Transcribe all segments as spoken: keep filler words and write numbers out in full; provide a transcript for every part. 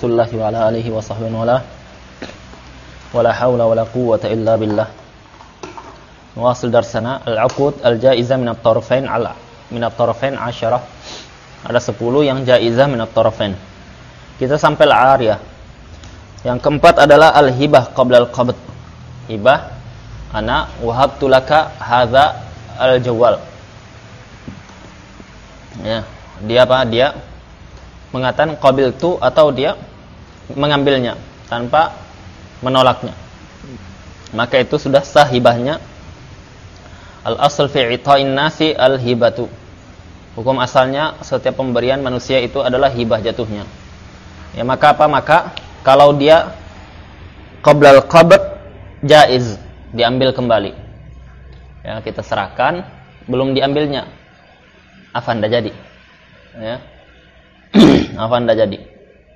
Rasulullah wa ala alihi wa sahbihi wa ala wala hawla wala quwwata illa billah. Nuwasil darsana al-uqud al-jaizah min at-tarafain ala min at-tarafain asyarah. Ada sepuluh yang jaizah min at-tarafain. Kita sampai al-ariyah. Yang keempat adalah al-hibah qabla al-qabd. Hibah, ana wahabtu laka hadza al-jawal. Ya, dia apa? Dia mengatakan qabiltu atau dia mengambilnya tanpa menolaknya. Maka itu sudah sah hibahnya. Al-asl fi i'ta'in nasi al-hibatu. Hukum asalnya setiap pemberian manusia itu adalah hibah jatuhnya. Ya, maka apa? Maka kalau dia qabla al-qabd jaiz, diambil kembali. Ya, kita serahkan, belum diambilnya. Afan dah jadi. Ya. Afan dah jadi.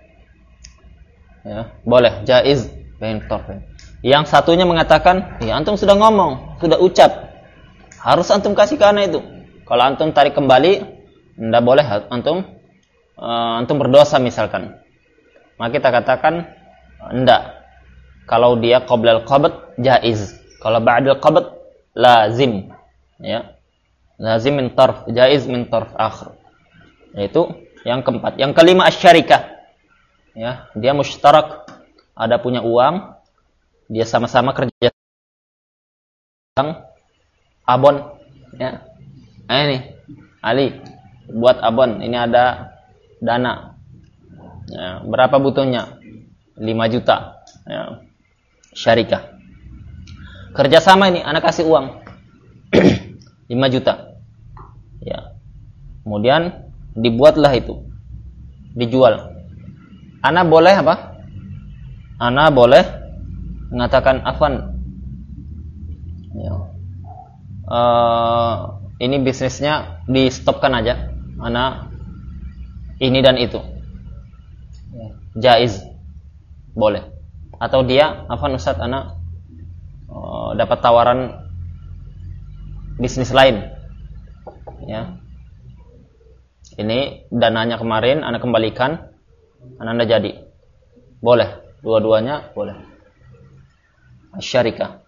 Ya, boleh jaiz bain tarfain. Yang satunya mengatakan, "Ya, antum sudah ngomong, sudah ucap. Harus antum kasih ke ana itu. Kalau antum tarik kembali, enggak boleh antum uh, antum berdosa misalkan." Maka kita katakan enggak. Kalau dia qabla al-qabd jaiz. Kalau ba'da al-qabd lazim. Ya. Lazim min tarf, jaiz min tarf akhir. Yaitu yang keempat. Yang kelima asy-syarikah. Ya, dia musytarak, ada punya uang, dia sama-sama kerja abon, ya. Nah, ini Ali buat abon, ini ada dana. Ya, berapa butuhnya? lima juta. Ya. Syarikah. Kerjasama ini, anak kasih uang lima juta. Ya. Kemudian dibuatlah itu. Dijual. Ana boleh apa? Ana boleh mengatakan afwan. Ya. Uh, ini bisnisnya di stopkan aja. Ana ini dan itu. Ya. Jaiz. Boleh. Atau dia, afwan Ustaz, ana uh, dapat tawaran bisnis lain. Ya. Ini dananya kemarin ana kembalikan, ana anda jadi. Boleh. Dua-duanya boleh. Syarikah.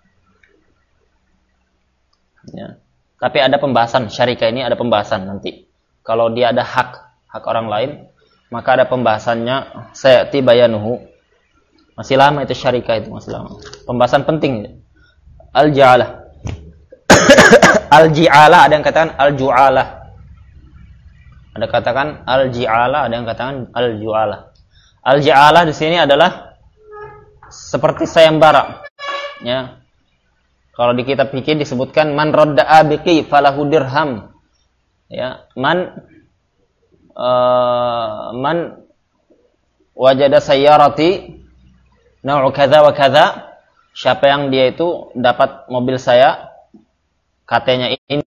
Ya. Tapi ada pembahasan syarikah ini, ada pembahasan nanti. Kalau dia ada hak hak orang lain, maka ada pembahasannya sayati bayanuhu. Masih lama itu syarikah itu, masih lama. Pembahasan penting. Al-ja'alah. Al-ji'alah, ada yang katakan al-ju'alah. Ada katakan al-ji'alah, ada yang katakan al-ju'alah. Al-ji'alah di sini adalah seperti sayembara. Ya. Kalau di kitab fikih disebutkan man radda'a biqi falahu dirham. Ya, man uh, man wajada sayyarati nau'u kadza wa kadza, siapa yang dia itu dapat mobil saya katanya ini,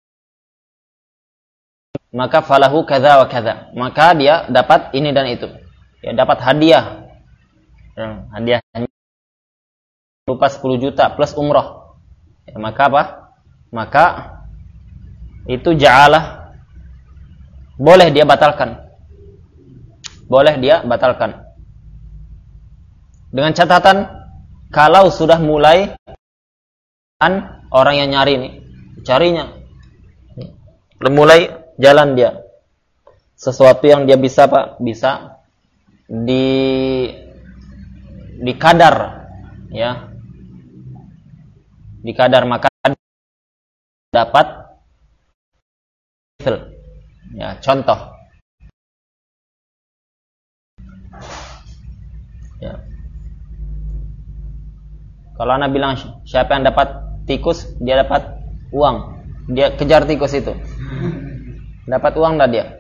maka falahu kadza wa kadza, maka dia dapat ini dan itu. Ya, dapat hadiah. Ya, hadiahnya berupa sepuluh juta plus umroh. Ya, maka apa? Maka itu ja'alah. Boleh dia batalkan. Boleh dia batalkan. Dengan catatan, kalau sudah mulai orang yang nyari ini, carinya, mulai jalan dia. Sesuatu yang dia bisa Pak, bisa di dikadar, ya. Dikadar, maka dapat ya, contoh ya. Kalau anak bilang siapa yang dapat tikus, dia dapat uang, dia kejar tikus itu, dapat uang dah dia.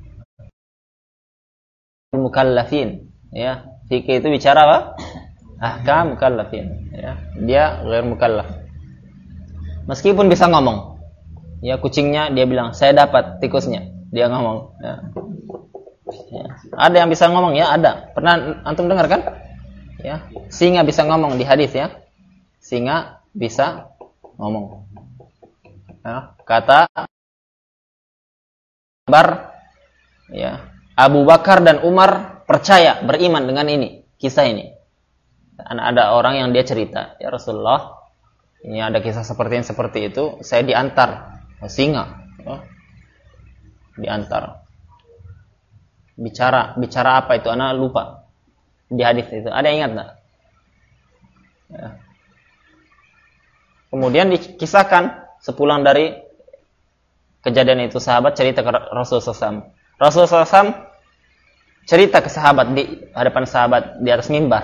Mukallafin, ya, fikih itu bicara apa? Ahkam mukallafin, ya, dia ghair mukallaf. Meskipun bisa ngomong, ya, kucingnya dia bilang saya dapat tikusnya, dia ngomong. Ya. Ya. Ada yang bisa ngomong, ya, ada. Pernah antum dengar kan? Ya, singa bisa ngomong di hadis, ya. Singa bisa ngomong. Ya. Kata Bar, ya, Abu Bakar dan Umar percaya, beriman dengan ini, kisah ini. Ada orang yang dia cerita, ya Rasulullah, ini ada kisah seperti yang seperti itu, saya diantar singa, ya. Diantar. Bicara, bicara apa itu? Anak lupa. Di hadis itu, ada yang ingat nggak? Ya. Kemudian dikisahkan sepulang dari kejadian itu, sahabat cerita ke Rasulullah shallallahu alaihi wasallam. Rasulullah shallallahu alaihi wasallam cerita ke sahabat di hadapan sahabat di atas mimbar.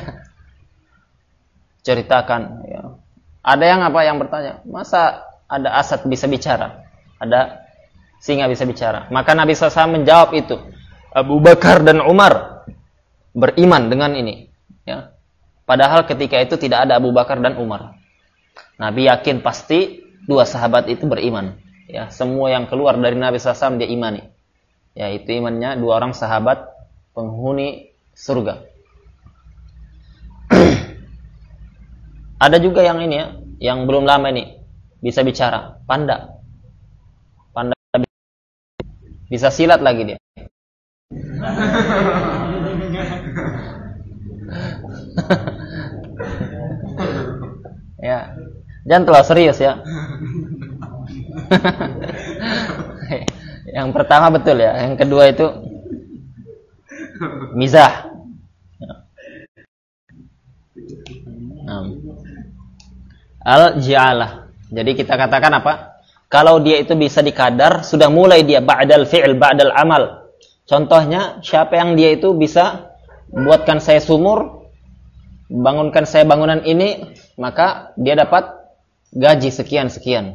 Ceritakan. Ya. Ada yang apa yang bertanya, masa ada asad bisa bicara? Ada singa bisa bicara? Maka Nabi shallallahu alaihi wasallam menjawab itu. Abu Bakar dan Umar beriman dengan ini. Ya. Padahal ketika itu tidak ada Abu Bakar dan Umar. Nabi yakin pasti dua sahabat itu beriman. Ya, semua yang keluar dari Nabi shallallahu alaihi wasallam dia imani. Ya, itu imannya dua orang sahabat penghuni surga. Ada juga yang ini ya, yang belum lama ini bisa bicara, panda. Panda bisa silat lagi dia. Ya. Jangan terlalu serius ya. Yang pertama betul ya, yang kedua itu mizah. Al-ji'alah. Jadi kita katakan apa? Kalau dia itu bisa dikadar, sudah mulai dia ba'dal fi'il, ba'dal amal. Contohnya, siapa yang dia itu bisa buatkan saya sumur, bangunkan saya bangunan ini, maka dia dapat gaji sekian-sekian.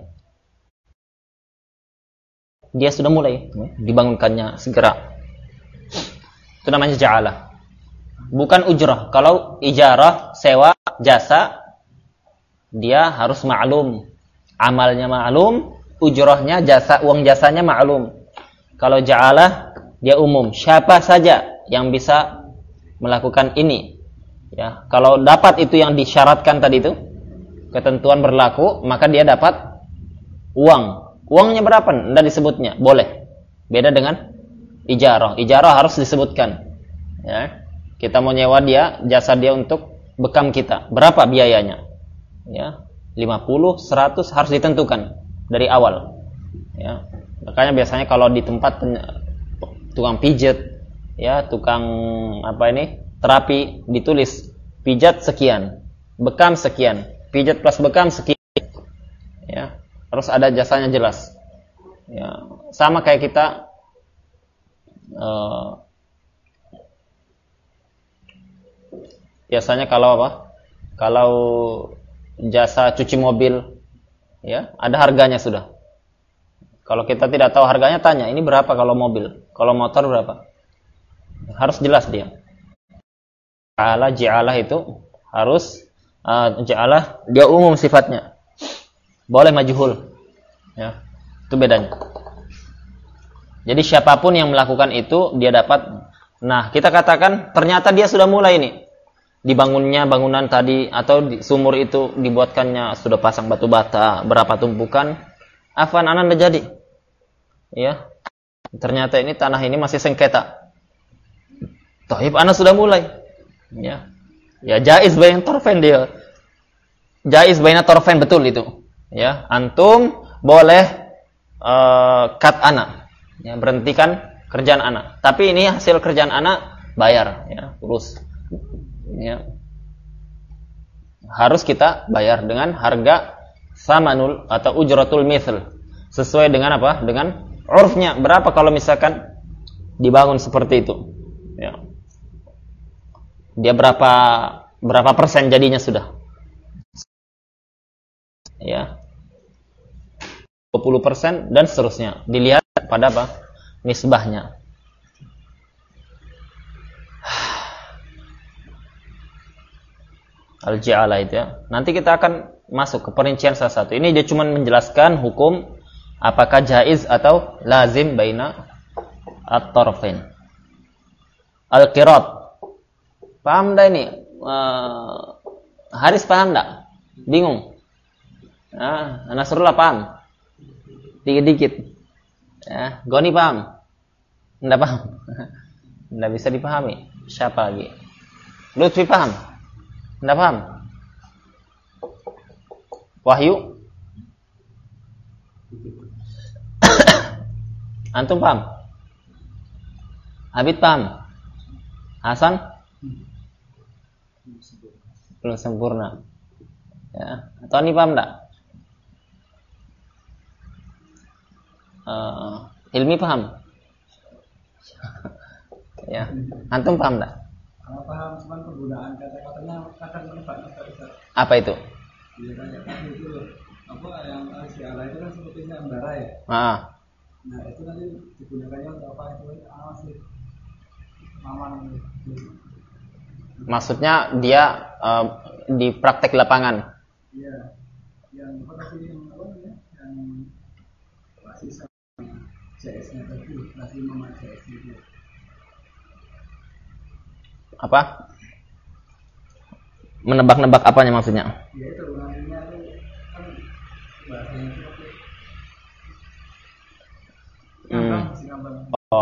Dia sudah mulai dibangunkannya segera. Itu namanya ja'alah. Bukan ujrah. Kalau ijarah, sewa, jasa, dia harus ma'lum. Amalnya ma'lum, ujrahnya, jasa, uang jasanya ma'lum. Kalau ja'alah, dia umum. Siapa saja yang bisa melakukan ini. Ya, kalau dapat itu yang disyaratkan tadi itu, ketentuan berlaku, maka dia dapat uang. Uangnya berapa? Tidak disebutnya. Boleh. Beda dengan ijarah. Ijarah harus disebutkan. Ya. Kita mau nyewa dia, jasa dia untuk bekam kita. Berapa biayanya? Ya. lima puluh, seratus harus ditentukan dari awal. Ya. Makanya biasanya kalau di tempat tukang pijat, ya, tukang apa ini? Terapi, ditulis pijat sekian, bekam sekian. Pijat plus bekam sekian. Ya, harus ada jasanya jelas. Ya, sama kayak kita uh, biasanya kalau apa? Kalau jasa cuci mobil, ya, ada harganya sudah. Kalau kita tidak tahu harganya, tanya, ini berapa kalau mobil? Kalau motor berapa? Harus jelas dia. Ja'alah, ji'alah itu harus Uh, ja'alah dia umum sifatnya, boleh majhul, ya, itu bedanya. Jadi siapapun yang melakukan itu dia dapat. Nah, kita katakan ternyata dia sudah mulai ini, dibangunnya bangunan tadi atau di, sumur itu dibuatkannya sudah pasang batu bata berapa tumpukan, afan anan udah jadi, ya. Ternyata ini tanah ini masih sengketa. Tohib anak sudah mulai, ya. Ya jaiz bain torfen dia. Jaiz baina torfen betul itu. Ya, antum boleh uh, cut anak. Ya, berhentikan kerjaan anak. Tapi ini hasil kerjaan anak bayar, ya, urus. Ya. Harus kita bayar dengan harga samanul atau ujratul mithl. Sesuai dengan apa? Dengan urfnya. Berapa kalau misalkan dibangun seperti itu? Ya. Dia berapa berapa persen jadinya sudah? Ya. dua puluh persen dan seterusnya. Dilihat pada apa? Nisbahnya. Al-ji'alah itu ya. Nanti kita akan masuk ke perincian salah satu. Ini dia cuma menjelaskan hukum apakah jaiz atau lazim baina at-tarfain. Al-qirat. Paham dah ini? Uh, Haris paham tak? Bingung? Ah, Nasrullah paham? Dikit-dikit. Ya, Goni paham? Tidak paham? Tidak bisa dipahami. Siapa lagi? Lutfi paham? Tidak paham? Wahyu? Antum paham? Abid paham? Hasan? Belum sempurna. Ya. Tony paham tak? Uh, Ilmi paham? Ya. Antum paham tak? Kalau paham, cuman penggunaan kata-katanya kadang menebak-nebak. Apa itu? Iya, kayak itu apa yang si Allah itu kan sepertinya embara ya. Ah. Nah itu nanti digunakannya untuk apa itu? Sih mamang. Maksudnya dia uh, di praktek lapangan. Iya. Yang apa tadi yang apa ya? Yang masih C S-nya tadi, masih mama C S-nya. Apa? Menebak-nebak apanya maksudnya? Ya itu namanya itu kan bahasanya itu. Hmm. Oh.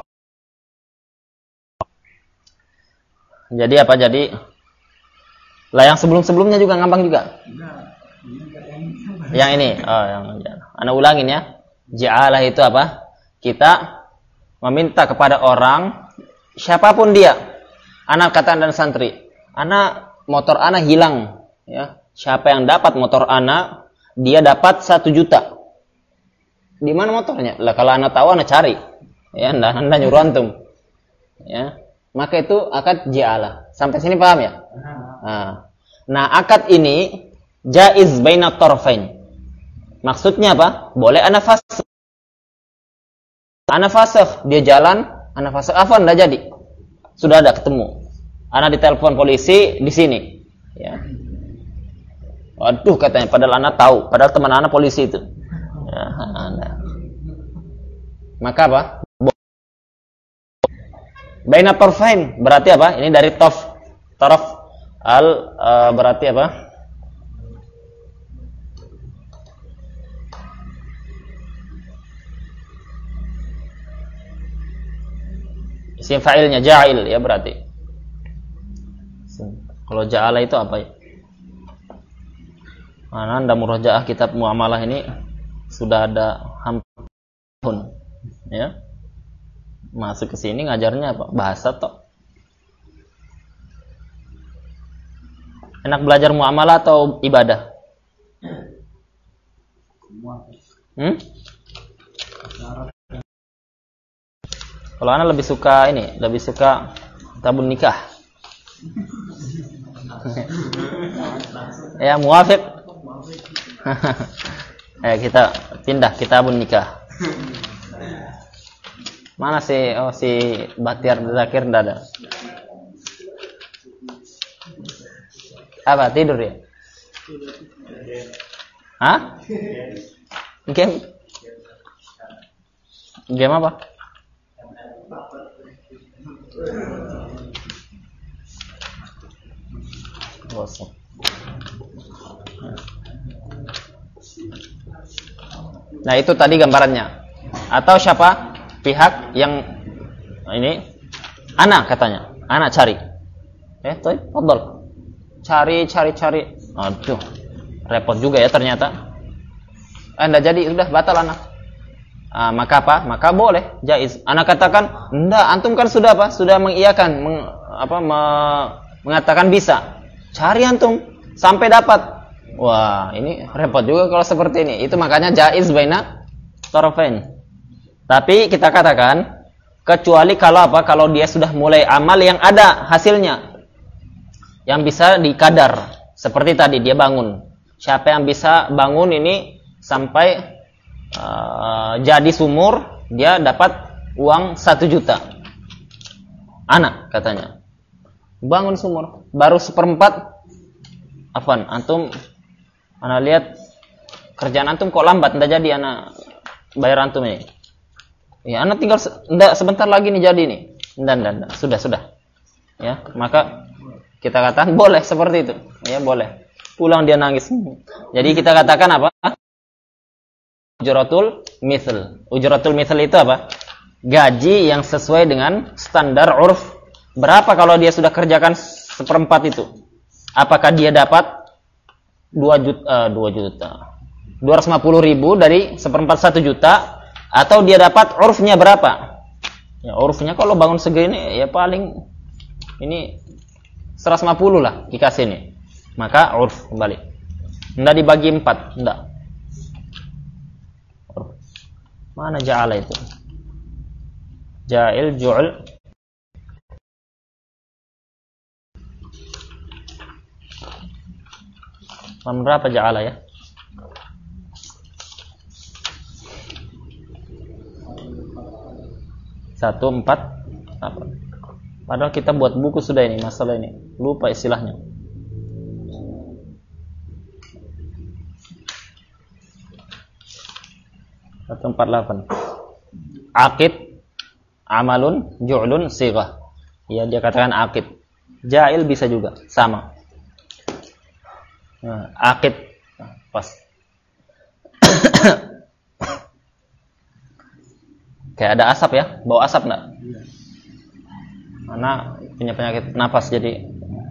Jadi apa? Jadi lah yang sebelum-sebelumnya juga ngambang juga. Nah, yang ini, oh yang ana ulangin ya. Ja'alah itu apa? Kita meminta kepada orang siapapun dia, anak kata dan santri. Anak motor anak hilang, ya. Siapa yang dapat motor anak, dia dapat satu juta. Di mana motornya? Lah kalau anak tahu anak cari. Ya, anda, anda nyuruh antum. Ya. Maka itu akad ja'alah. Sampai sini paham ya? Nah, nah akad ini jaiz baina tarfain. Maksudnya apa? Boleh ana fasakh. Ana fasakh, dia jalan, ana fasakh, afwan enggak jadi. Sudah ada ketemu. Ana ditelepon polisi di sini. Ya. Waduh katanya, padahal ana tahu, padahal teman ana polisi itu. Ya, ana. Maka apa? Baina tarfain berarti apa? Ini dari taf taraf al uh, berarti apa? Isim fa'ilnya ja'il ya berarti. Kalau ja'ala itu apa ya? Mana anda murajaah kitab muamalah ini sudah ada hampir tahun ya. Masuk ke sini ngajarnya apa? Bahasa toh. Enak belajar muamalah atau ibadah? Hmm? Kalau anak lebih suka ini, lebih suka tabun nikah. Ya, muafiq. Ya, kita pindah kitabun nikah. Mana sih? Oh, si Batiar Zakir enggak ada. Apa tidur ya? Hah? Game? Game apa? Gosok. Nah, itu tadi gambarannya. Atau siapa? Pihak yang ini anak katanya. Anak cari. Eh, toh, fadhol. Cari, cari, cari. Aduh, repot juga ya ternyata. Eh, enggak jadi, sudah batal anak. Ah, maka apa? Maka boleh, jaiz. Anak katakan, enggak, antum kan sudah apa? Sudah mengiyakan, meng, apa, me, mengatakan bisa. Cari antum sampai dapat. Wah, ini repot juga kalau seperti ini. Itu makanya jaiz baina tarafain. Tapi kita katakan kecuali kalau apa? Kalau dia sudah mulai amal yang ada hasilnya, yang bisa dikadar. Seperti tadi dia bangun. Siapa yang bisa bangun ini sampai uh, jadi sumur, dia dapat uang satu juta. Anak katanya. Bangun sumur, baru seperempat. Afwan, antum, ana lihat kerjaan antum kok lambat, ndak jadi anak bayar antum ini. Ya, anak tinggal ndak sebentar lagi nih jadi nih. Ndak, ndak, ndak. Sudah, sudah. Ya, maka kita katakan boleh seperti itu. Ya, boleh. Pulang dia nangis. Jadi kita katakan apa? Ujratul mithl. Ujratul mithl itu apa? Gaji yang sesuai dengan standar urf Berapa kalau dia sudah kerjakan seperempat itu? Apakah dia dapat dua juta, dua juta, dua ratus lima puluh ribu dari seperempat satu juta, atau dia dapat urfnya berapa? Ya, urfnya kalau bangun segini ya paling ini seratus lima puluh lah dikasih nih. Maka urf kembali. Enggak dibagi empat, enggak. Urf. Mana ja'ala itu? Ja'il, ju'ul. Berapa ja'ala ya? Satu, empat, apa? Padahal kita buat buku sudah ini, masalah ini. Lupa istilahnya. Satu, empat, delapan. Aqid, amalun, ju'lun, sighah. Ya, dia katakan aqid. Ja'il bisa juga, sama. Nah, aqid. Nah, pas. Kayak ada asap ya, bau asap enggak? Iya. Karena punya penyakit napas jadi.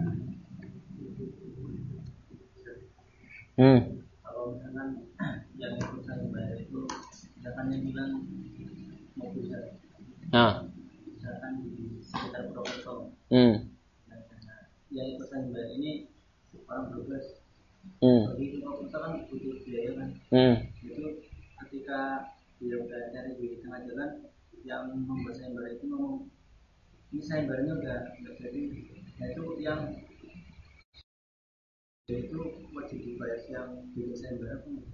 Hmm. Kalau misalkan yang ikut saya bayar itu, misalkan yang bilang mau bisa, Nah. misalkan di sekitar Purwokerto, Hmm. nah, yang ikut saya bayar ini orang bertugas. Hmm. Jadi itu Purwokerto kan butuh biaya kan. Hmm. Itu ketika dia udah cari di tengah jalan, yang membuat sayembara itu ngomong, ini sayembaranya udah nggak jadi. Nah itu yang itu wajib dibayar yang bikin sayembara pun.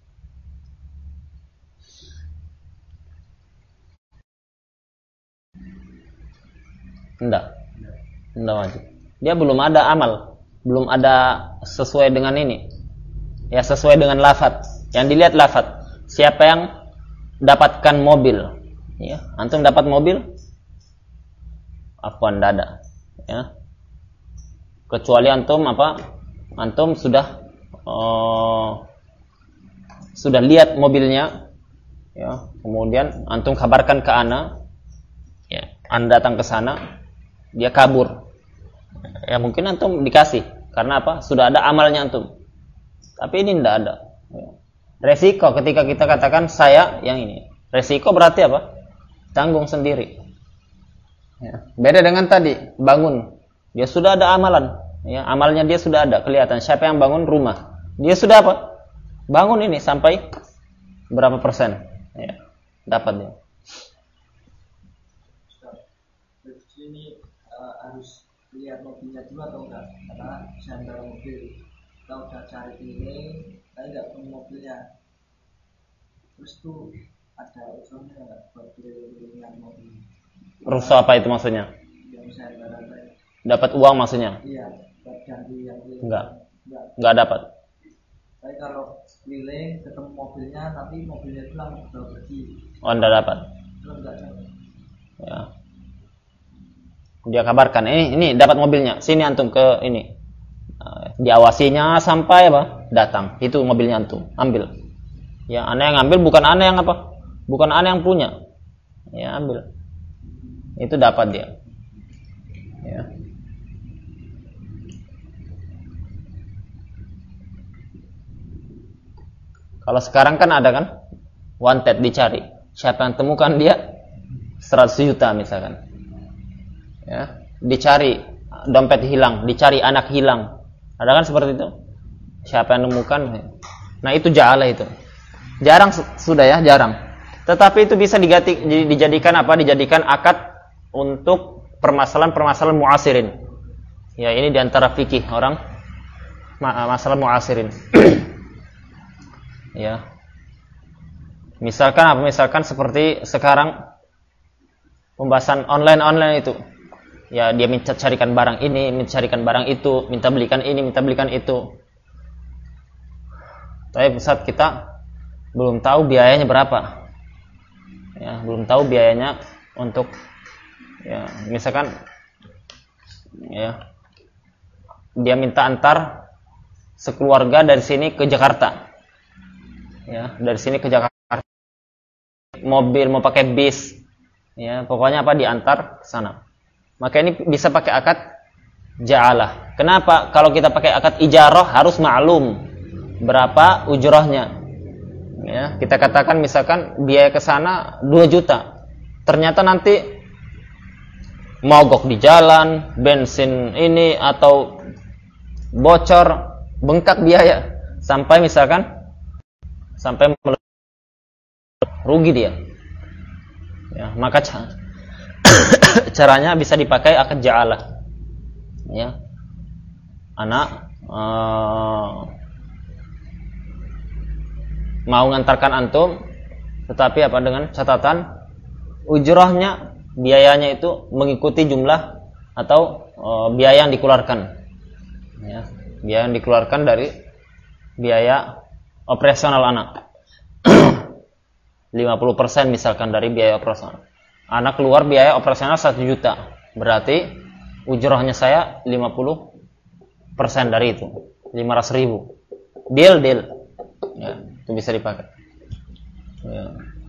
Enggak. Enggak wajib. Dia belum ada amal, belum ada sesuai dengan ini. Ya, sesuai dengan lafaz. Yang dilihat lafaz. Siapa yang dapatkan mobil? Ya, antum dapat mobil? Afwan, enggak ada. Ya. Kecuali antum apa? Antum sudah uh, sudah lihat mobilnya. Ya, kemudian antum kabarkan ke ana. Ya, anda datang ke sana, dia kabur. Ya mungkin antum dikasih. Karena apa? Sudah ada amalnya antum. Tapi ini tidak ada. Ya. Resiko ketika kita katakan saya yang ini. Resiko berarti apa? Tanggung sendiri. Ya. Beda dengan tadi, bangun. Dia sudah ada amalan. Ya, amalnya dia sudah ada, kelihatan. Siapa yang bangun rumah? Dia sudah apa? Bangun ini sampai berapa persen? Ya, dapat dia. Ini uh, harus lihat mobilnya dulu atau enggak? Karena sayembara mobil kita udah cari keliling, tapi enggak ketemu mobilnya. Terus tuh ada usulnya enggak buat keliling-kelilingan mobil? Rusuh apa itu maksudnya? Yang sayembara tadi. Dapat uang maksudnya? Iya, buat ganti yang keliling. Enggak. Enggak. Enggak dapat. Tapi kalau keliling ketemu mobilnya, tapi mobilnya itu langsung udah pergi. Oh, enggak dapat. Terus enggak dapat. Ya. Dia kabarkan, ini ini dapat mobilnya. Sini antum ke ini. Diawasinya sampai apa? Datang. Itu mobilnya antum, ambil. Ya, ana yang ambil bukan ana yang apa? Bukan ana yang punya. Ya, ambil. Itu dapat dia. Ya. Kalau sekarang kan ada kan? Wanted dicari. Siapa yang temukan dia? seratus juta misalkan. Ya, dicari dompet hilang, dicari anak hilang. Ada kan seperti itu? Siapa yang menemukan? Nah, itu ja'ala itu. Jarang sudah ya, jarang. Tetapi itu bisa diganti, dijadikan apa? Dijadikan akad untuk permasalahan-permasalahan muasirin. Ya, ini diantara fikih orang masalah muasirin. Ya. Misalkan apa? Misalkan seperti sekarang pembahasan online-online itu. Ya, dia minta carikan barang ini, minta carikan barang itu, minta belikan ini, minta belikan itu. Tapi saat kita belum tahu biayanya berapa. Ya, belum tahu biayanya untuk ya, misalkan ya dia minta antar sekeluarga dari sini ke Jakarta. Ya, dari sini ke Jakarta. Mobil mau pakai bis. Ya, pokoknya apa diantar ke sana. maka ini bisa pakai akad ja'alah. Kenapa? Kalau kita pakai akad ijarah harus maklum berapa ujrahnya. Ya, kita katakan misalkan biaya ke sana dua juta. Ternyata nanti mogok di jalan, bensin ini atau bocor, bengkak biaya sampai misalkan sampai rugi dia. Ya, maka caranya bisa dipakai akad ja'alah. Ya. Anak uh, mau ngantarkan antum, tetapi apa dengan catatan ujrahnya, biayanya itu mengikuti jumlah atau e, biaya yang dikeluarkan, ya, biaya yang dikeluarkan dari biaya operasional anak. lima puluh persen misalkan dari biaya operasional. Anak keluar biaya operasional satu juta, berarti ujrahnya saya lima puluh persen dari itu, lima ratus ribu. Deal, deal. Ya, itu bisa dipakai. Ya.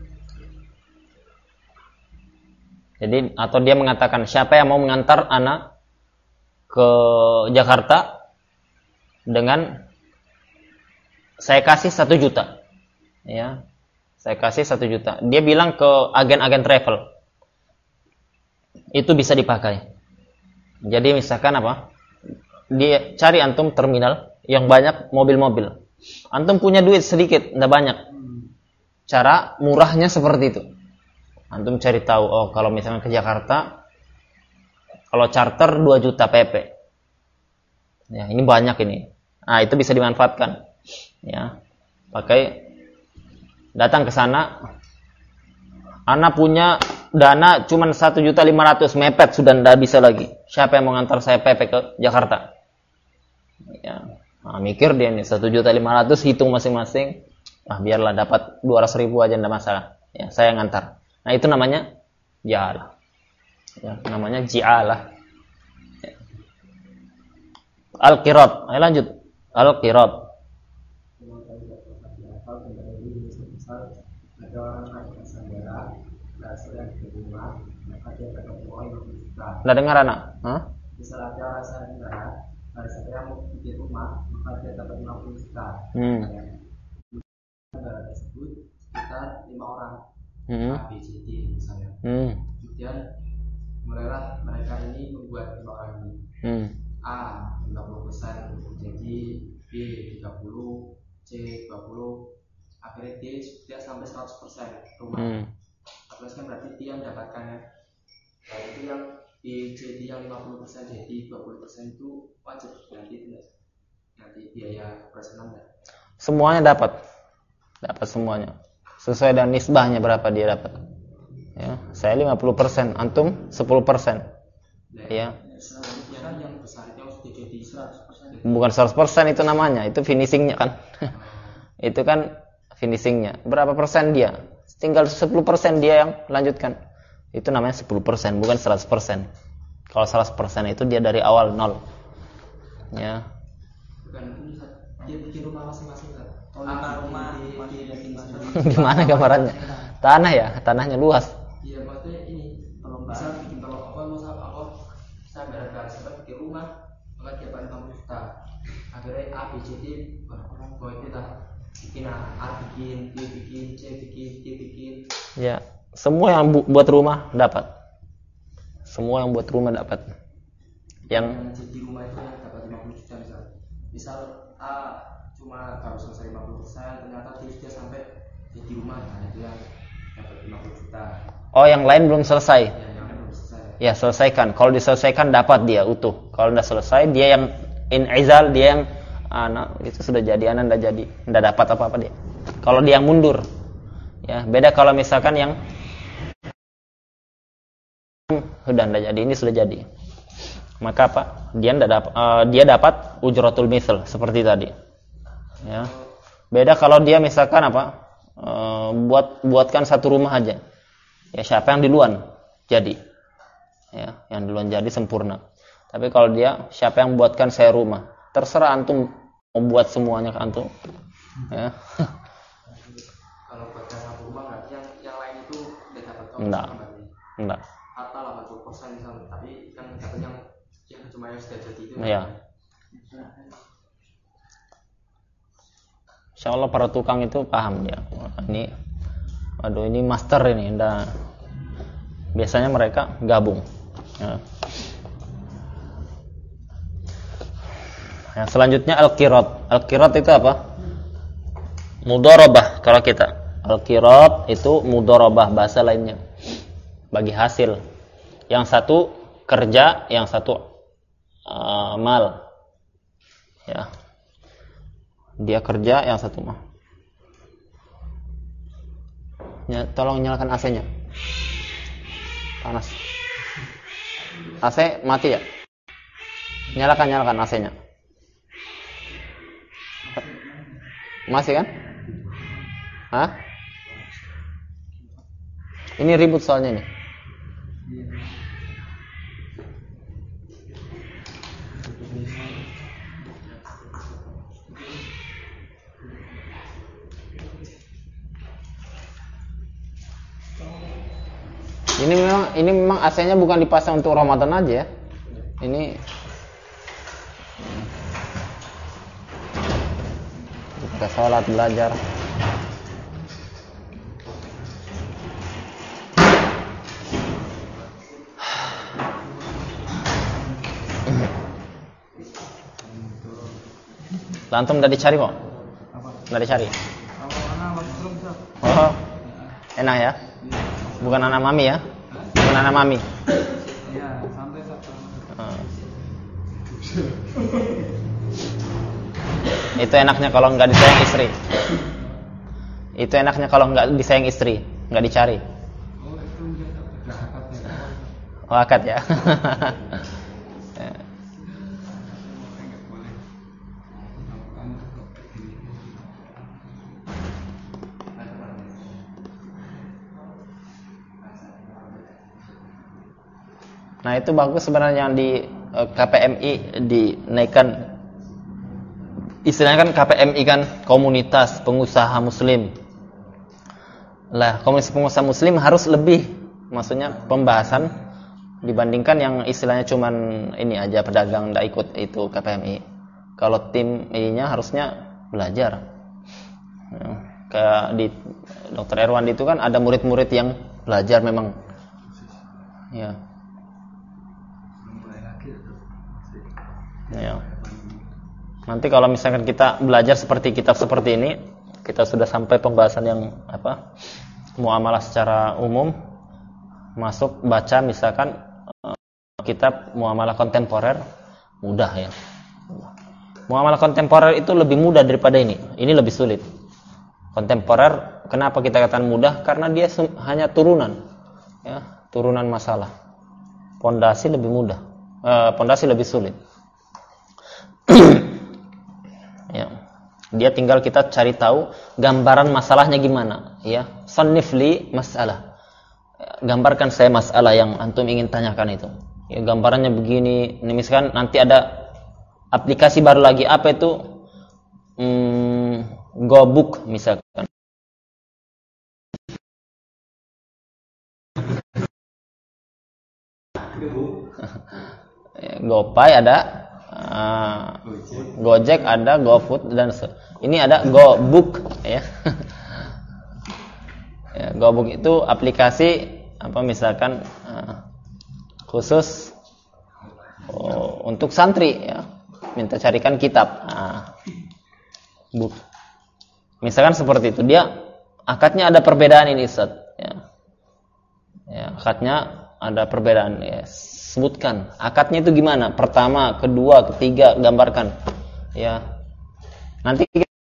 Jadi atau dia mengatakan siapa yang mau mengantar anak ke Jakarta dengan saya kasih satu juta, ya, saya kasih satu juta. Dia bilang ke agen-agen travel, itu bisa dipakai. Jadi misalkan apa? Dia cari antum terminal yang banyak mobil-mobil. Antum punya duit sedikit, tidak banyak. Cara murahnya seperti itu. Antum cari tahu, oh kalau misalnya ke Jakarta, kalau charter dua juta P P. Ya, ini banyak ini. Nah, itu bisa dimanfaatkan. Ya. Pakai datang ke sana, anak punya dana cuma satu juta lima ratus, mepet sudah tidak bisa lagi. Siapa yang mau ngantar saya P P ke Jakarta? Ya. Nah, mikir dia nih satu juta lima ratus, hitung masing-masing. Ah, biarlah dapat dua ratus ribu aja tidak masalah. Ya, saya ngantar. Nah, itu namanya ja'alah. Ya, namanya ji'alah. Ya. Al-qirat. Ayo lanjut. Al-qirat. Ada orang naik ke bandara, berhasil di rumah, maka dia ketemu orang yang berjuta. Nggak dengar anak? Hah? Misal ada orang bandara, saya mau bikin rumah, maka dia dapat lima puluh juta. Hmm. Bandara tersebut sekitar lima orang, Hmm. A, B, C, D misalnya. Hmm. Kemudian mulailah mereka ini membuat lima orang ini. Hmm. A lima puluh persen, jadi B tiga puluh, C dua puluh, akhirnya D dia sampai seratus persen rumah. Hmm. Terusnya berarti dia mendapatkannya. Nah, itu yang di J D yang lima puluh persen, J D dua puluh persen itu wajib nanti tidak nanti biaya operasional enggak? Semuanya dapat. Dapat semuanya. Sesuai dengan nisbahnya berapa dia dapat. Ya, saya lima puluh persen, antum sepuluh persen. Nah, ya. Kan yang besar itu sudah jadi seratus persen. Bukan seratus persen itu namanya, itu finishingnya kan. Itu kan finishingnya. Berapa persen dia? Tinggal sepuluh persen dia yang lanjutkan. Itu namanya sepuluh persen, bukan seratus persen. Kalau seratus persen itu dia dari awal nol. Ya. Bukan, dia bikin rumah masing-masing kan? Oh, apa rumah di di mana gambarannya? Tanah ya, tanahnya luas. Iya, maksudnya ini. Kalau bisa bikin kalau apa mau sama Allah, saya benar-benar sempat bikin rumah, maka dia dapat lima puluh juta. Akhirnya A, B, C, D, orang bawa kita bikin A, bikin, B bikin, C bikin, D bikin. Ya. Semua yang bu- buat rumah dapat. Semua yang buat rumah dapat. Yang yang jadi rumah itu yang dapat lima puluh juta misal. Misal A cuma baru selesai lima puluh persen, ternyata dia sudah sampai jadi rumah, nah itu yang dapat lima puluh juta. Oh, yang lain belum selesai. Ya, yang lain belum selesai. Ya, selesaikan. Kalau diselesaikan dapat dia utuh. Kalau sudah selesai dia yang inizal, dia yang anak itu sudah jadi, anak enggak jadi, enggak dapat apa-apa dia. Kalau dia yang mundur. Ya, beda kalau misalkan yang sudah enggak jadi, ini sudah jadi. Maka apa? Dia enggak dapat uh, dia dapat ujratul misl seperti tadi. Ya. Beda kalau dia misalkan apa? Uh, buat buatkan satu rumah aja. Ya, siapa yang duluan jadi? Ya, yang duluan jadi sempurna. Tapi kalau dia siapa yang buatkan saya rumah? Terserah antum mau buat semuanya ke antum. Ya. Kalau buatkan satu rumah berarti yang yang lain itu tidak dapat komisi. Enggak. Enggak. Atau delapan puluh persen misalnya, tapi kan Semuanya sudah jadi itu. Ya. Insya Allah para tukang itu paham ya. Ini, aduh ini master ini. Udah. Biasanya mereka gabung. Ya. Yang selanjutnya al-qirat. Al-qirat itu apa? Mudharabah kalau kita. Al-qirat itu mudharabah bahasa lainnya. Bagi hasil. Yang satu kerja, yang satu uh, mal. Ya. Dia kerja, yang satu mal. Ya, tolong nyalakan A C-nya. Panas. A C mati ya? Nyalakan, nyalakan A C-nya. Masih kan? Hah? Ini ribut soalnya nih. Ini memang ini memang A C-nya bukan dipasang untuk Ramadan aja ya. Ini kita sholat belajar. Lantum udah dicari kok? Udah dicari? Oh, enak ya? Bukan anak mami ya? Bukan anak mami. Ya, santai saja. Itu enaknya kalau nggak disayang istri. Itu enaknya kalau nggak disayang istri, nggak dicari. Oh, itu udah akad ya. Oh, akad ya. Nah itu bagus sebenarnya yang di uh, K P M I dinaikkan. Istilahnya kan K P M I kan komunitas pengusaha muslim. Lah komunitas pengusaha muslim harus lebih, maksudnya pembahasan dibandingkan yang istilahnya cuman ini aja pedagang ndak ikut itu K P M I. Kalau tim I-nya harusnya belajar. Ya, kayak di Dokter Erwan itu kan ada murid-murid yang belajar memang. Ya. Ya. Nanti kalau misalkan kita belajar seperti kitab seperti ini, kita sudah sampai pembahasan yang apa? Muamalah secara umum, masuk baca misalkan uh, kitab muamalah kontemporer, mudah ya. Muamalah kontemporer itu lebih mudah daripada ini. Ini lebih sulit. Kontemporer, kenapa kita katakan mudah? Karena dia hanya turunan, ya, turunan masalah. Pondasi lebih mudah, uh, pondasi lebih sulit. Ya. Dia tinggal kita cari tahu gambaran masalahnya gimana, ya. Sannifli masalah. Gambarkan saya masalah yang antum ingin tanyakan itu. Ya, gambarannya begini. Ini misalkan nanti ada aplikasi baru lagi, apa itu? Hmm, GoBook misalkan. Ya, GoPay ada. Uh, Gojek ada, GoFood dan se- ini ada GoBook ya. Ya, GoBook itu aplikasi apa misalkan uh, khusus oh, untuk santri ya, minta carikan kitab. Nah, book. Misalkan seperti itu, dia akadnya ada perbedaan ini Ustaz ya. Ya, akadnya ada perbedaan ya. Sebutkan akadnya itu gimana, pertama, kedua, ketiga, gambarkan ya. Nanti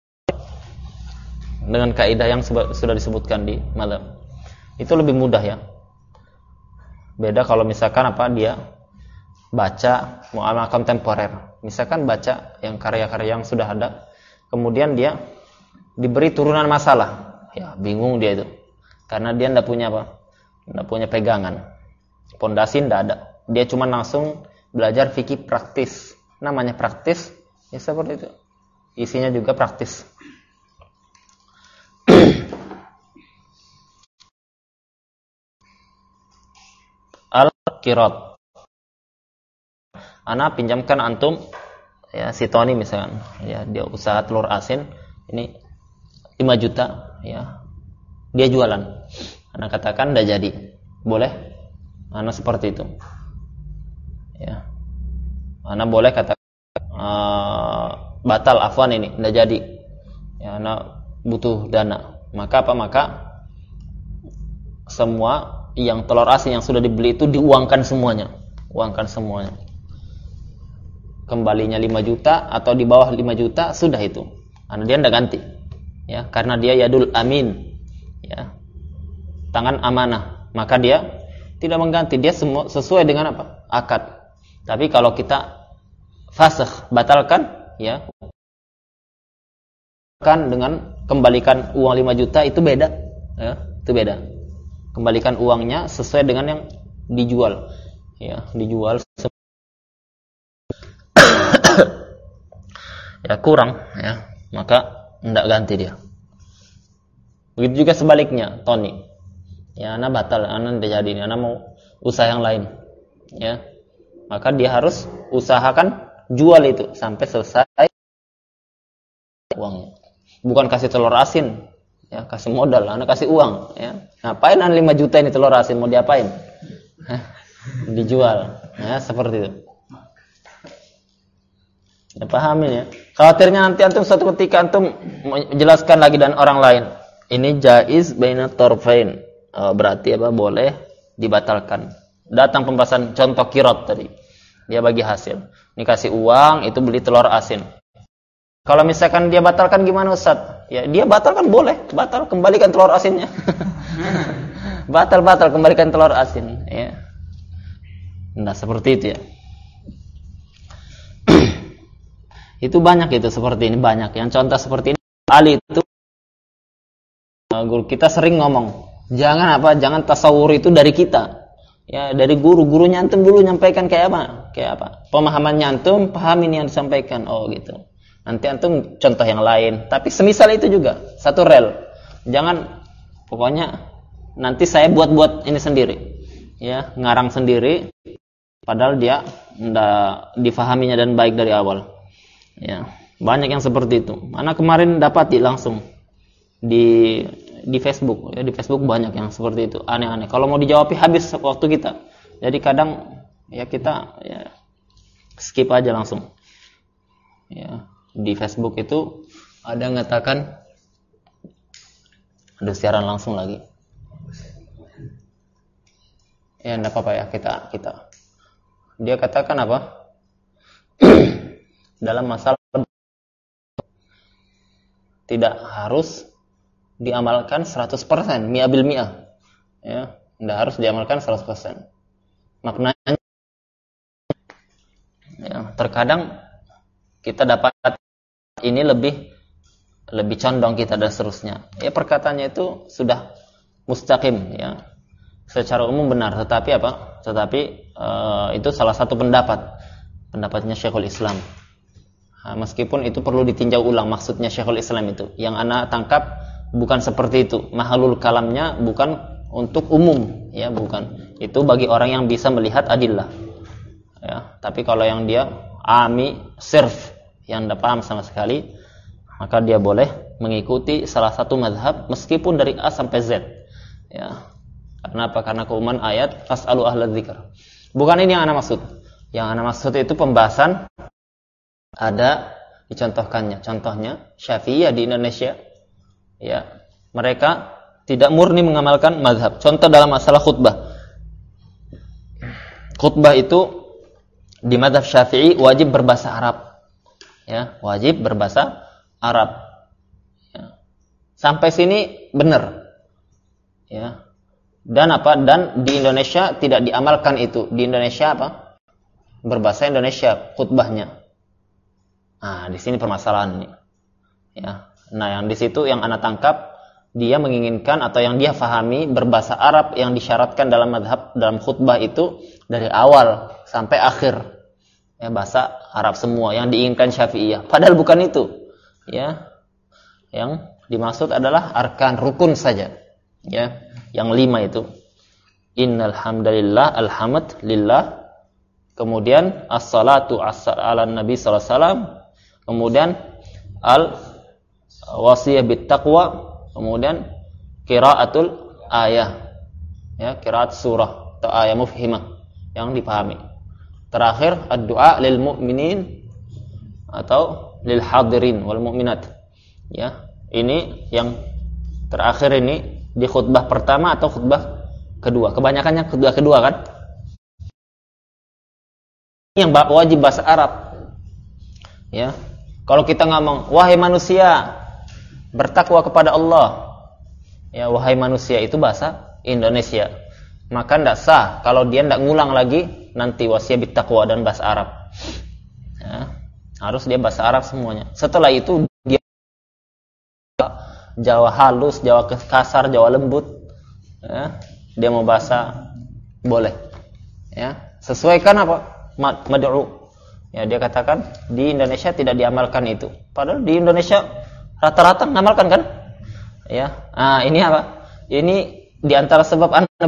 dengan kaidah yang sudah disebutkan di malam itu lebih mudah ya. Beda kalau misalkan apa dia baca muamalah kontemporer, misalkan baca yang karya-karya yang sudah ada, kemudian dia diberi turunan masalah ya, bingung dia itu karena dia tidak punya apa, tidak punya pegangan, pondasi tidak ada. Dia cuma langsung belajar fikih praktis. Namanya praktis, ya seperti itu. Isinya juga praktis. Al-qirat. ana pinjamkan antum ya si Tony misalkan, ya dia usaha telur asin ini lima juta, ya dia jualan, ana katakan tidak jadi, boleh ana seperti itu, ya ana boleh katakan uh, batal afwan ini tidak jadi, ya ana butuh dana, maka apa maka semua yang telur asin yang sudah dibeli itu diuangkan semuanya, uangkan semuanya. Kembalinya lima juta atau di bawah lima juta sudah itu. Karena dia tidak ganti. Ya, karena dia yadul amin. Ya. Tangan amanah, maka dia tidak mengganti, dia semua sesuai dengan apa? Akad. Tapi kalau kita fasakh, batalkan, ya. Kan dengan kembalikan uang lima juta itu beda, ya, itu beda. Kembalikan uangnya sesuai dengan yang dijual, ya, dijual ya kurang, ya, maka tidak ganti dia. Begitu juga sebaliknya, Tony, ya, ana batal, ana tidak jadi, ana mau usaha yang lain, ya, maka dia harus usahakan jual itu sampai selesai uangnya. Bukan kasih telur asin, ya, kasih modal, ana kasih uang, ya. Ngapain ana lima juta ini telur asin, mau diapain? Hah? Dijual, ya, seperti itu. Ya, pahamin ya. Khawatirnya nanti antum suatu ketika antum menjelaskan lagi dan orang lain. Ini jaiz baina tarfain. Oh, berarti apa? Boleh dibatalkan. Datang pembahasan contoh kirot tadi. Dia bagi hasil. Ini kasih uang, itu beli telur asin. Kalau misalkan dia batalkan gimana Ustaz? Ya, dia batalkan boleh, batal kembalikan telur asinnya. Batal-batal kembalikan telur asin, ya. Nah, seperti itu ya. Itu banyak itu seperti ini, banyak yang contoh seperti ini. Ali itu guru kita sering ngomong, jangan apa, jangan tasawur itu dari kita, ya, dari guru. Guru antum dulu nyampaikan kayak apa, kayak apa, pemahamannya antum, paham ini yang disampaikan, oh gitu. Nanti antum contoh yang lain, tapi semisal itu juga satu rel. Jangan pokoknya nanti saya buat-buat ini sendiri, ya, ngarang sendiri, padahal dia ndak difahaminya dan baik dari awal. Ya, banyak yang seperti itu. Anak kemarin dapati langsung di di Facebook, ya, di Facebook banyak yang seperti itu, aneh-aneh. Kalau mau dijawab habis waktu kita. Jadi kadang ya kita ya skip aja langsung. Ya, di Facebook itu ada yang mengatakan ada siaran langsung lagi. Ya, enggak apa-apa ya, kita kita. Dia katakan apa? Dalam masalah tidak harus diamalkan seratus persen, mi'a bil mi'ah. Ya, tidak harus diamalkan seratus persen. Maknanya ya, terkadang kita dapat ini lebih lebih condong kita dan seterusnya. Ya, perkataannya itu sudah mustaqim, ya. Secara umum benar, tetapi apa? Tetapi uh, itu salah satu pendapat. Pendapatnya Syekhul Islam. Nah, meskipun itu perlu ditinjau ulang maksudnya Syekhul Islam itu. Yang ana tangkap bukan seperti itu. Mahalul kalamnya bukan untuk umum, ya, bukan. Itu bagi orang yang bisa melihat adillah. Ya, tapi kalau yang dia ami sirf, yang tidak paham sama sekali, maka dia boleh mengikuti salah satu mazhab meskipun dari A sampai Z. Ya. Karena apa? Karena keumuman ayat fas'alu ahla dzikr. Bukan ini yang ana maksud. Yang ana maksud itu pembahasan ada dicontohkannya. Contohnya Syafi'iyah di Indonesia, ya, mereka tidak murni mengamalkan mazhab. Contoh dalam masalah khutbah. Khutbah itu di mazhab Syafi'i wajib berbahasa Arab. Ya, wajib berbahasa Arab. Ya. Sampai sini benar. Ya. Dan apa? Dan di Indonesia tidak diamalkan itu. Di Indonesia apa? Berbahasa Indonesia khutbahnya. Nah, di sini permasalahan ini. Ya. Nah, yang di situ yang ana tangkap, dia menginginkan atau yang dia fahami berbahasa Arab yang disyaratkan dalam mazhab dalam khutbah itu dari awal sampai akhir. Ya, bahasa Arab semua yang diinginkan Syafi'iyah. Padahal bukan itu. Ya. Yang dimaksud adalah arkan rukun saja. Ya, yang lima itu. Innal hamdalillah alhamd lillah kemudian as-salatu ala nabi sallallahu alaihi wasallam, kemudian al wasiyah bit taqwa, kemudian qiraatul ayah, ya, qiraat surah atau ayat mufhimah yang dipahami. Terakhir ad-du'a lil mu'minin atau lil hadirin wal mu'minat. Ya, ini yang terakhir ini di khutbah pertama atau khutbah kedua. Kebanyakannya khutbah kedua kan? Yang wajib bahasa Arab. Ya. Kalau kita ngomong wahai manusia, bertakwa kepada Allah. Ya, wahai manusia itu bahasa Indonesia. Maka tidak sah kalau dia tidak ngulang lagi nanti wasiat bittaqwa dan bahasa Arab. Ya, harus dia bahasa Arab semuanya. Setelah itu dia Jawa halus, Jawa kasar, Jawa lembut. Ya, dia mau bahasa boleh. Ya, sesuaikan apa? Mad'u. Ya, dia katakan di Indonesia tidak diamalkan itu. Padahal di Indonesia rata-rata mengamalkan kan? Ya. Ah, ini apa? Ini di antara sebab anak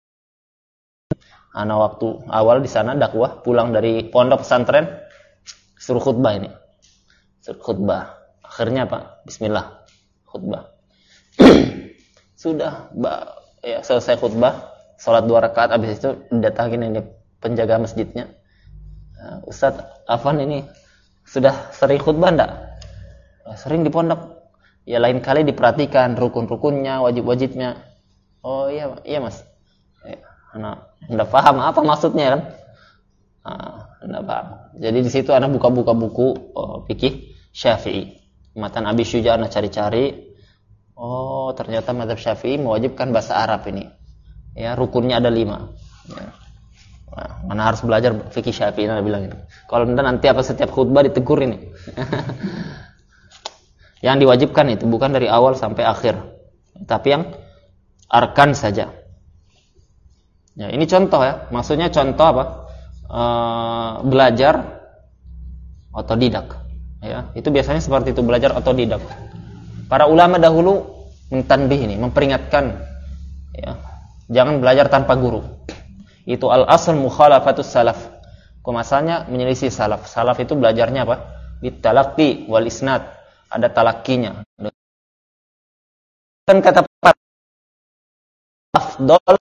anak waktu awal di sana dakwah, pulang dari pondok pesantren suruh khutbah ini. Suruh khutbah. Akhirnya apa? Bismillah. Khutbah. Sudah ya, selesai khutbah, salat dua rakaat, habis itu datangin ini penjaga masjidnya. Ustadz Afan ini sudah sering khutbah enggak? Sering di pondok. Ya lain kali diperhatikan rukun-rukunnya, wajib-wajibnya. Oh iya, iya Mas. Ya, anak enggak paham apa maksudnya kan? Ah, enggak paham. Jadi di situ anak buka-buka buku oh, fikih Syafi'i. Matan Abi Syuja anak cari-cari. Oh, ternyata mazhab Syafi'i mewajibkan bahasa Arab ini. Ya, rukunnya ada lima. Ya. Nah, mana harus belajar fikih Syafi'i, nah bilang itu. Kalau nanti apa setiap khutbah ditegur ini. Yang diwajibkan itu bukan dari awal sampai akhir, tapi yang arkan saja. Ya, ini contoh ya. Maksudnya contoh apa? E, belajar otodidak. Ya, itu biasanya seperti itu, belajar otodidak. Para ulama dahulu mentanbih ini, memperingatkan ya, jangan belajar tanpa guru. Itu al-asl mukhalafatus salaf. Kemasannya menyelisih salaf. Salaf itu belajarnya apa? Bitalaqi wal isnad. Ada talaqqinya. Dan kata afdal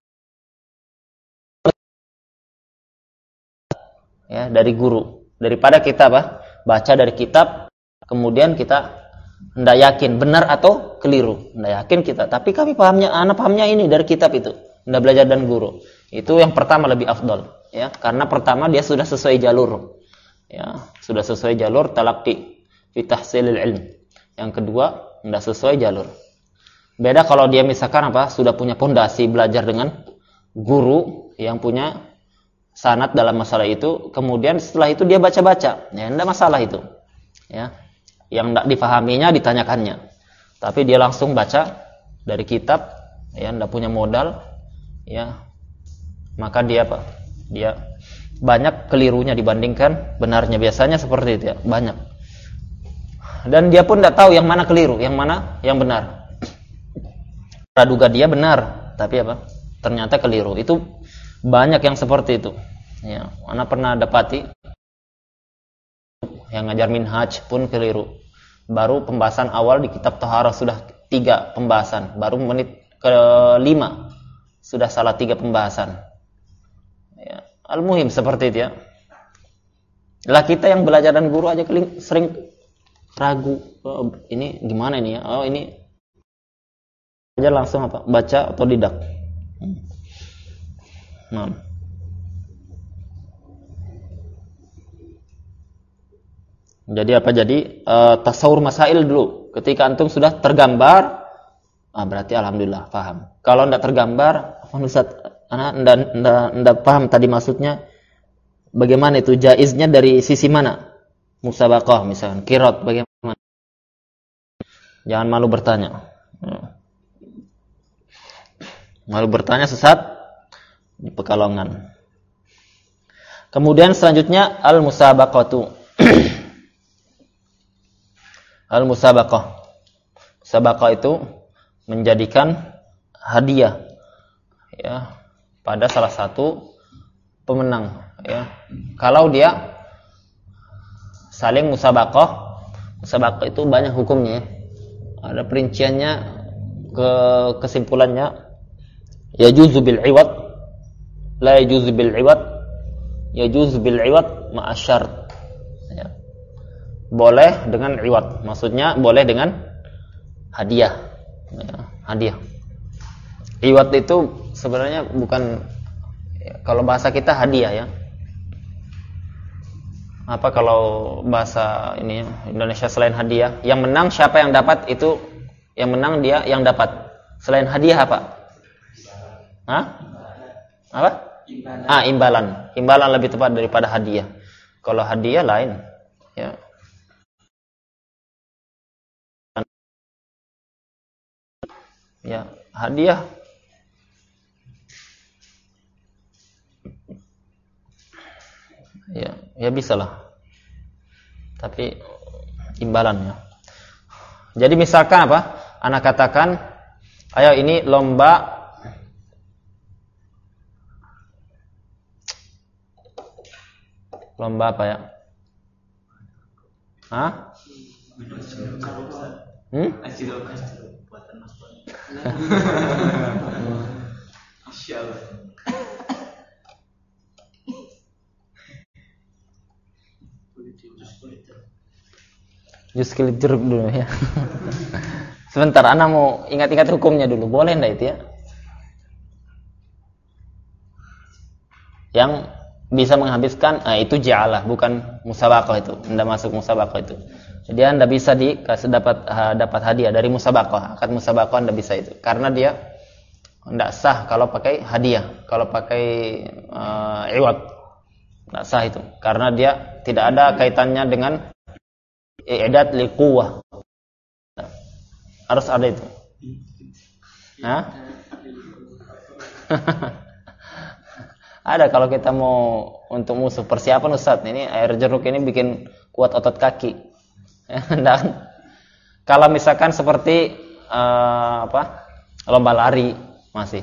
ya dari guru. Daripada kita apa? Baca dari kitab, kemudian kita hendak yakin benar atau keliru. Hendak yakin kita, tapi kami pahamnya, anak pahamnya ini dari kitab itu. Hendak belajar dan guru. Itu yang pertama lebih afdal, ya, karena pertama dia sudah sesuai jalur, ya, sudah sesuai jalur talaqqi fi tahsilil ilm. Yang kedua, tidak sesuai jalur. Beda kalau dia misalkan apa, sudah punya pondasi belajar dengan guru yang punya sanad dalam masalah itu, kemudian setelah itu dia baca-baca, ya, tidak masalah itu, ya. Yang tidak difahaminya ditanyakannya, tapi dia langsung baca dari kitab, ya, tidak punya modal, ya. Maka dia apa? Dia banyak kelirunya dibandingkan benarnya. Biasanya seperti itu ya, banyak. Dan dia pun tidak tahu yang mana keliru, yang mana yang benar. Praduga dia benar, tapi apa? Ternyata keliru. Itu banyak yang seperti itu. Ya, ana pernah dapati yang ngajar minhaj pun keliru. Baru pembahasan awal di kitab Thaharah sudah tiga pembahasan, baru menit kelima sudah salah tiga pembahasan. Ya, al-muhim seperti itu ya. Lah kita yang belajar dan guru aja keling, sering ragu, oh, ini gimana ini ya? Oh ini aja langsung apa? Baca atau didak. Nah. Jadi apa jadi uh, tasawur masail dulu. Ketika antum sudah tergambar, ah berarti alhamdulillah paham. Kalau enggak tergambar, apa Ustaz? Anak enggak, enggak, enggak paham tadi maksudnya bagaimana itu jaiznya dari sisi mana? Musabaqah misalkan, qiraat bagaimana? Jangan malu bertanya. Malu bertanya sesat di Pekalongan. Kemudian selanjutnya al-musabaqatu. Al-musabaqah. Musabaqah itu menjadikan hadiah ya pada salah satu pemenang ya. Kalau dia saling musabaqah, musabaqah itu banyak hukumnya ya. Ada perinciannya, ke kesimpulannya yajuzu bil iwad, la yajuzu bil iwad, yajuzu bil iwad ma'a syart. Ya. Boleh dengan iwad, maksudnya boleh dengan hadiah. Ya, hadiah. Iwad itu sebenarnya bukan, kalau bahasa kita hadiah ya. Apa kalau bahasa ini Indonesia selain hadiah? Yang menang siapa yang dapat itu, yang menang dia yang dapat. Selain hadiah apa? Hah? Apa? Imbalan. Ah, imbalan. Imbalan lebih tepat daripada hadiah. Kalau hadiah lain, ya. Ya, hadiah. Ya, ya bisa lah. Tapi imbalannya. Jadi misalkan apa? Anak katakan, ayo ini lomba lomba apa ya? Hah? Hmm? Jus kelip jeruk dulu ya. Sebentar, ana mau ingat-ingat hukumnya dulu. Boleh enggak itu ya? Yang bisa menghabiskan, nah itu ja'alah, bukan musabaqah itu. Enggak masuk musabaqah itu. Jadi Anda bisa dikasih dapat dapat hadiah dari musabaqah. Akad musabaqah Anda bisa itu. Karena dia enggak sah kalau pakai hadiah, kalau pakai uh, iwad. Enggak sah itu. Karena dia tidak ada kaitannya dengan i'dad li quwwah. Harus ada itu. Hah? Ada kalau kita mau untuk musuh persiapan Ustaz, ini air jeruk ini bikin kuat otot kaki. Dan kalau misalkan seperti uh, apa? Lomba lari masih.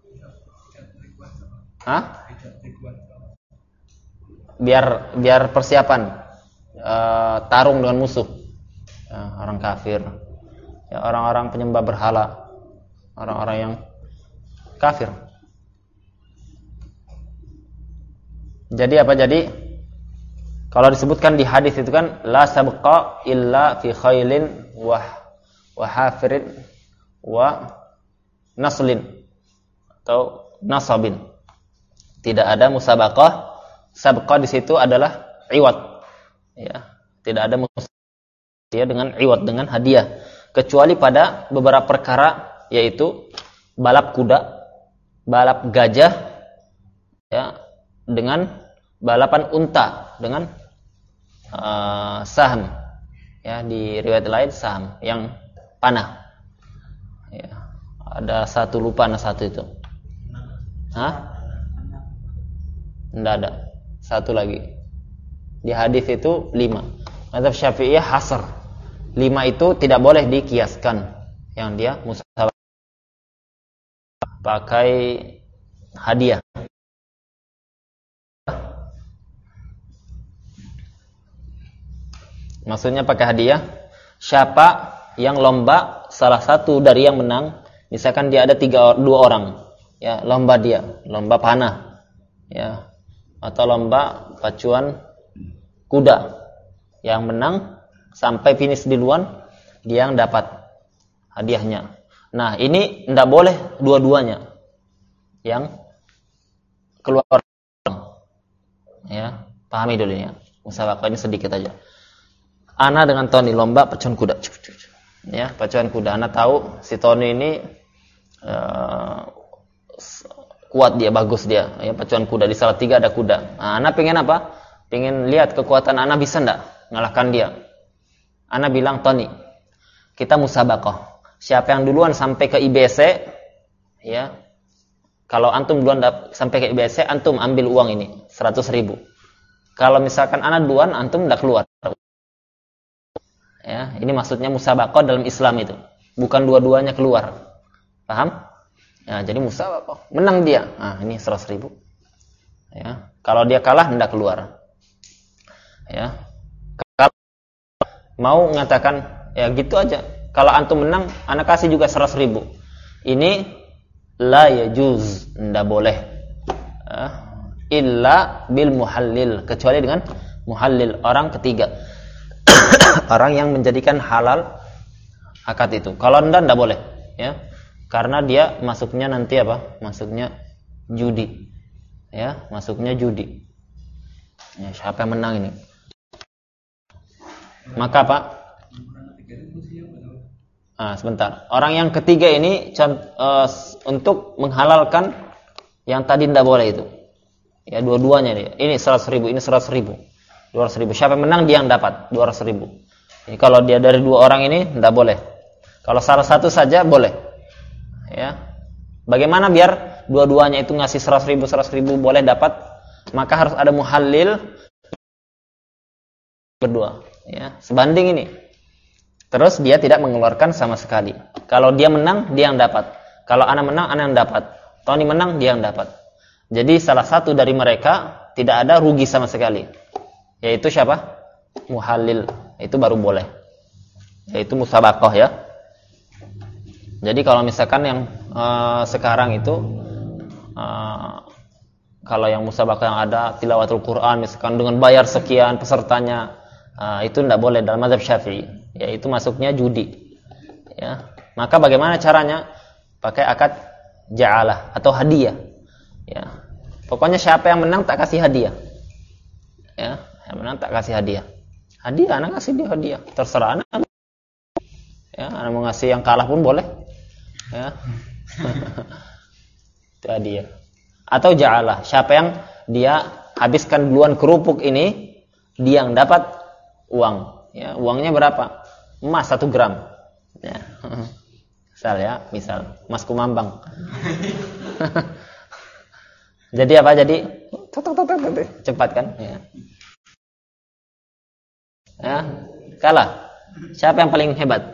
Hah? Biar biar persiapan uh, tarung dengan musuh. Ya, orang kafir. Ya, orang-orang penyembah berhala. Orang-orang yang kafir. Jadi apa jadi? Kalau disebutkan di hadis itu kan la sabqa illa fi khailin wa wa hafirin wa naslin atau nasabin. Tidak ada musabaqah. Sabqa di situ adalah iwad. Ya, tidak ada musabaqah dia dengan iwad, dengan hadiah, kecuali pada beberapa perkara, yaitu balap kuda, balap gajah, ya, dengan balapan unta dengan uh, saham, ya, di riwayat lain saham yang panah, ya, ada satu lupa ada satu itu, hah? Tidak ada satu lagi di hadis itu lima. Mazhab Syafi'iyah hasr, lima itu tidak boleh dikiaskan, yang dia musabaqah pakai hadiah. Maksudnya pakai hadiah, siapa yang lomba salah satu dari yang menang, misalkan dia ada tiga dua orang, ya, lomba dia, lomba panah, ya, atau lomba pacuan kuda, yang menang sampai finish duluan dia yang dapat hadiahnya. Nah, ini tidak boleh dua-duanya yang keluar, ya, pahami dulu ya, musabaqah ini sedikit aja. Ana dengan Tony lomba pacuan kuda, ya, pacuan kuda. Ana tahu si Tony ini uh, kuat dia, bagus dia, ya, pacuan kuda di Salatiga ada kuda. Nah, Ana pengen apa? Pengen lihat kekuatan Ana bisa ndak ngalahkan dia. Ana bilang, Tony, kita musabaqah. Siapa yang duluan sampai ke I B C, ya, kalau antum duluan sampai ke I B C, antum ambil uang ini seratus ribu. Kalau misalkan Ana duluan, antum ndak keluar. Ya, ini maksudnya musabaqah dalam Islam itu, bukan dua-duanya keluar, paham? Ya, jadi musabaqah, menang dia, nah ini seratus ribu, ya, Kalau dia kalah, hendak keluar. Ya. Kalau mau mengatakan, ya gitu aja. Kalau antum menang, ana kasih juga seratus ribu. Ini la yajuz, tidak boleh. Ya. Illa bil muhallil, kecuali dengan muhallil, orang ketiga. Orang yang menjadikan halal akad itu. Kalau tidak, tidak boleh. Ya. Karena dia masuknya nanti apa? Masuknya judi. Ya, masuknya judi. Ya, siapa yang menang ini? Maka Pak, ah, sebentar. Orang yang ketiga ini uh, untuk menghalalkan yang tadi tidak boleh itu. Ya, dua-duanya dia. Ini seratus ribu, ini seratus ribu. dua ratus ribu. Siapa yang menang dia yang dapat dua ratus ribu. Jadi kalau dia dari dua orang ini tidak boleh. Kalau salah satu saja boleh. Ya. Bagaimana biar dua-duanya itu ngasih seratus ribu, seratus ribu boleh dapat? Maka harus ada muhallil berdua. Ya, sebanding ini. Terus dia tidak mengeluarkan sama sekali. Kalau dia menang, dia yang dapat. Kalau ana menang, ana yang dapat. Tony menang, dia yang dapat. Jadi salah satu dari mereka tidak ada rugi sama sekali. Yaitu siapa? Muhallil. Itu baru boleh. Yaitu musabaqah ya. Jadi kalau misalkan yang uh, sekarang itu uh, kalau yang musabaqah yang ada tilawatul Quran misalkan dengan bayar sekian pesertanya, uh, itu tidak boleh dalam mazhab Syafi'i. Yaitu masuknya judi. Ya. Maka bagaimana caranya? Pakai akad ja'alah atau hadiah. Ya. Pokoknya siapa yang menang tak kasih hadiah. Ya, yang menang tak kasih hadiah. Hadiah, anak kasih dia hadiah. Terserah anak. Ya, anak mau ngasih yang kalah pun boleh. Ya. Itu hadiah. Atau ja'alah, siapa yang dia habiskan duluan kerupuk ini, dia yang dapat uang. Ya, uangnya berapa? Emas satu gram. Ya. Misal ya, misal emas kumambang. Jadi apa? Jadi cepat kan? Ya. Ya, kalah. Siapa yang paling hebat?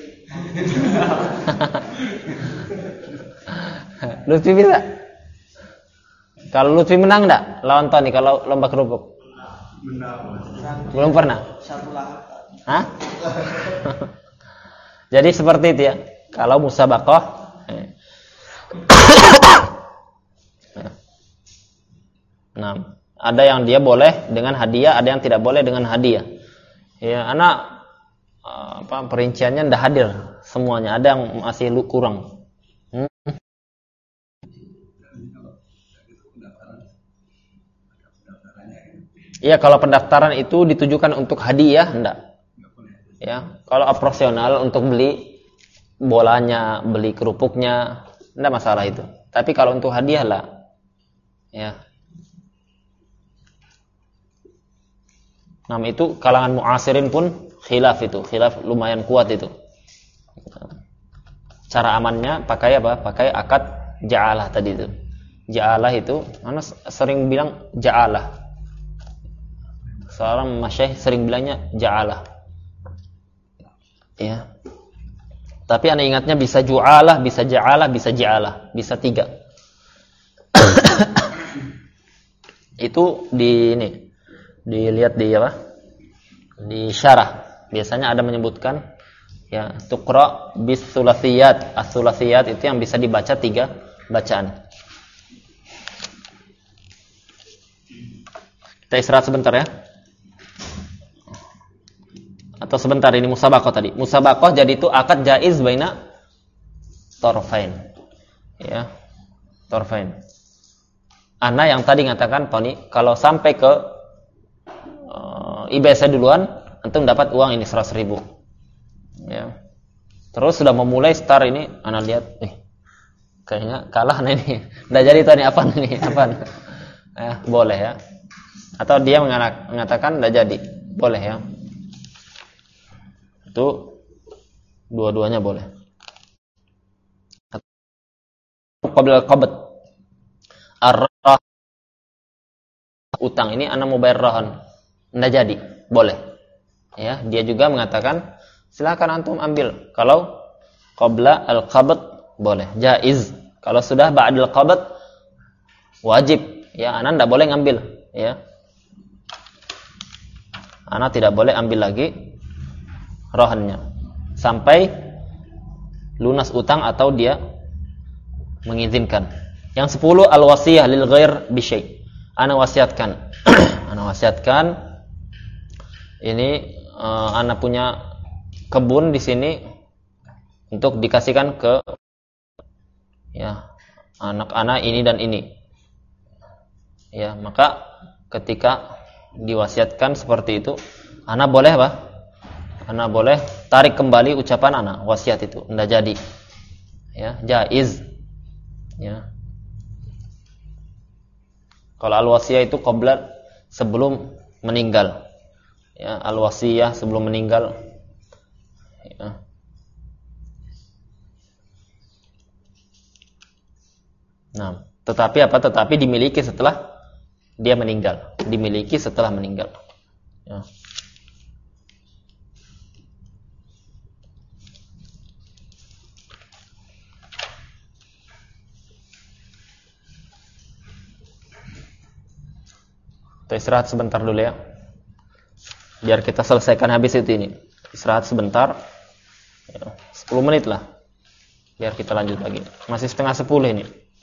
Lutfi bisa? Kalau Lutfi menang enggak lawan Tony kalau lomba kerupuk? Menang. Belum pernah? Satu lah. Hah? Jadi seperti itu ya. Kalau musabaqah eh. Nah, ada yang dia boleh dengan hadiah, ada yang tidak boleh dengan hadiah. Ya, anak apa perinciannya ndak hadir semuanya, ada yang masih kurang. Hmm? Iya, kalau pendaftaran itu ditujukan untuk hadiah enggak. Ya, kalau operasional untuk beli bolanya, beli kerupuknya enggak masalah itu. Tapi kalau untuk hadiah lah. Ya. Nah, itu kalangan mu'asirin pun khilaf itu, khilaf lumayan kuat itu. Cara amannya pakai apa? Pakai akad ja'alah tadi itu. Ja'alah itu, mana sering bilang ja'alah. Seorang masyayikh sering bilangnya ja'alah. Ya. Tapi anda ingatnya bisa ju'alah, bisa ja'alah, bisa ja'alah, bisa tiga. Itu di ini, dilihat di apa? Di syarah. Biasanya ada menyebutkan ya tuqra bis sulasiyat. As-sulasiyat itu yang bisa dibaca tiga bacaan. Kita istirahat sebentar ya. Atau sebentar, ini musabaqah tadi. Musabaqah jadi itu akad jaiz baina tarfain. Ya. Tarfain. Ana yang tadi ngatakan Tony, kalau sampai ke uh, I B S duluan, antum dapat uang ini seratus ribu. Ya. Terus sudah memulai start ini, ana lihat, eh kayaknya kalah nih ini. Enggak jadi Tony, apaan ini? Apaan? Eh, boleh ya. Atau dia mengatakan enggak jadi. Boleh ya. Itu dua-duanya boleh. Qabla qabd ar-rah utang ini ana mau bayar rahan. Enggak jadi, boleh. Ya, dia juga mengatakan silakan antum ambil. Kalau qabla al-qabd boleh, jaiz. Kalau sudah ba'dal qabd wajib. Ya, ana enggak boleh ngambil. ya, ana tidak boleh ambil lagi rohannya sampai lunas utang atau dia mengizinkan. Yang sepuluh, al-wasiyah lil ghair bi syai'. Ana wasiatkan. ana wasiatkan ini uh, ana punya kebun di sini untuk dikasihkan ke ya anak-anak ini dan ini. Ya, maka ketika diwasiatkan seperti itu, ana boleh apa? Ana boleh tarik kembali ucapan ana wasiat itu, enggak jadi. Ya, jaiz. Ya. Kalau al-wasiyah itu qabla, sebelum meninggal. Ya, al-wasiyah sebelum meninggal. Ya. Nah, tetapi apa? Tetapi dimiliki setelah dia meninggal. Dimiliki setelah meninggal. Ya. Kita istirahat sebentar dulu ya. Biar kita selesaikan habis itu ini. Istirahat sebentar. Ya, sepuluh menit lah. Biar kita lanjut lagi. Masih setengah sepuluh ini.